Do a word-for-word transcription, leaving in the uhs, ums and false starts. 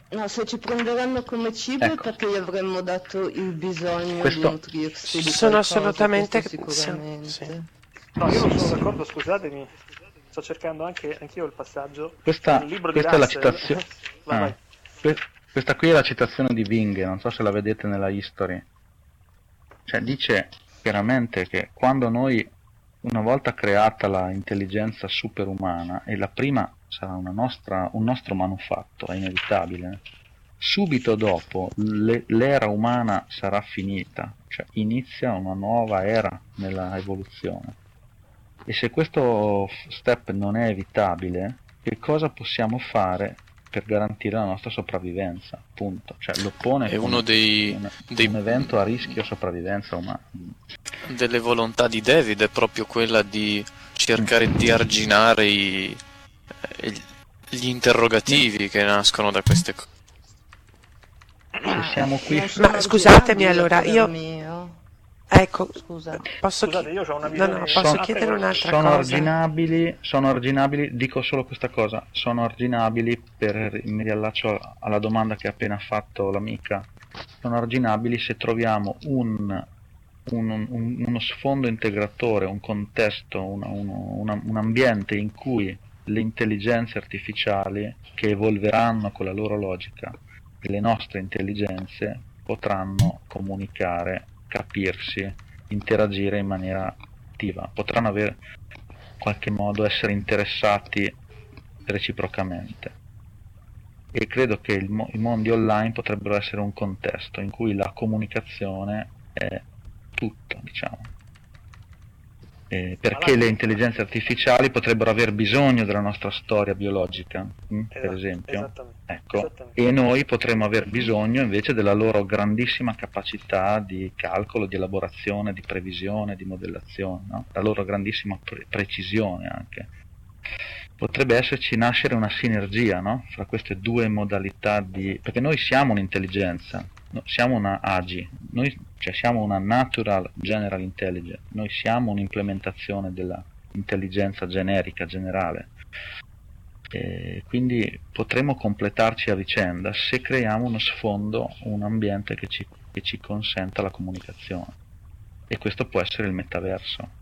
No, se ci prenderanno come cibo è Ecco, perché gli avremmo dato il bisogno di questo nutrirsi di Sono qualcosa, assolutamente... questo Sì, sicuramente. sì, No, io non sì, sono sì. d'accordo, scusatemi. Sto cercando anche anch'io il passaggio. Nel Questa, libro di questa è la Russell. citazione. Vai, vai. Ah, que- questa qui è la citazione di Vinge, non so se la vedete nella History. Cioè, dice chiaramente che quando noi, una volta creata la intelligenza superumana, e la prima sarà una nostra, un nostro manufatto, è inevitabile, subito dopo le- l'era umana sarà finita, cioè inizia una nuova era nella evoluzione. E se questo step non è evitabile, che cosa possiamo fare per garantire la nostra sopravvivenza? Punto. Cioè lo pone È uno come dei, un, dei- un evento a rischio sopravvivenza umana. delle volontà di David è proprio quella di cercare di arginare i- eh, gli interrogativi che nascono da queste cose. Se siamo qui, Non sono Ma scusatemi, arginabili, allora, a parer io... mio. Ecco, Scusa. posso, Scusate, chi- io ho una no, visione... no, posso Sono- Ah, chiedere prego. un'altra sono cosa? arginabili, sono arginabili, dico solo questa cosa, sono arginabili, per, mi riallaccio alla domanda che ha appena fatto l'amica, sono arginabili se troviamo un, un- un- uno sfondo integratore, un contesto, una- uno- una- un ambiente in cui le intelligenze artificiali che evolveranno con la loro logica e le nostre intelligenze potranno comunicare, capirsi, interagire in maniera attiva, potranno avere in qualche modo essere interessati reciprocamente. E credo che il mo- i mondi online potrebbero essere un contesto in cui la comunicazione è tutto, diciamo. Eh, perché le intelligenze artificiali potrebbero aver bisogno della nostra storia biologica, mh, per Esatto, esempio, esattamente. ecco, Esattamente. e noi potremmo aver bisogno invece della loro grandissima capacità di calcolo, di elaborazione, di previsione, di modellazione, no? La loro grandissima pre- precisione anche. Potrebbe esserci nascere una sinergia, no? Fra queste due modalità di... perché noi siamo un'intelligenza, no, siamo una A G I, noi cioè siamo una Natural General Intelligence, noi siamo un'implementazione della intelligenza generica, generale. E quindi potremo completarci a vicenda se creiamo uno sfondo, un ambiente che ci, che ci consenta la comunicazione. E questo può essere il metaverso.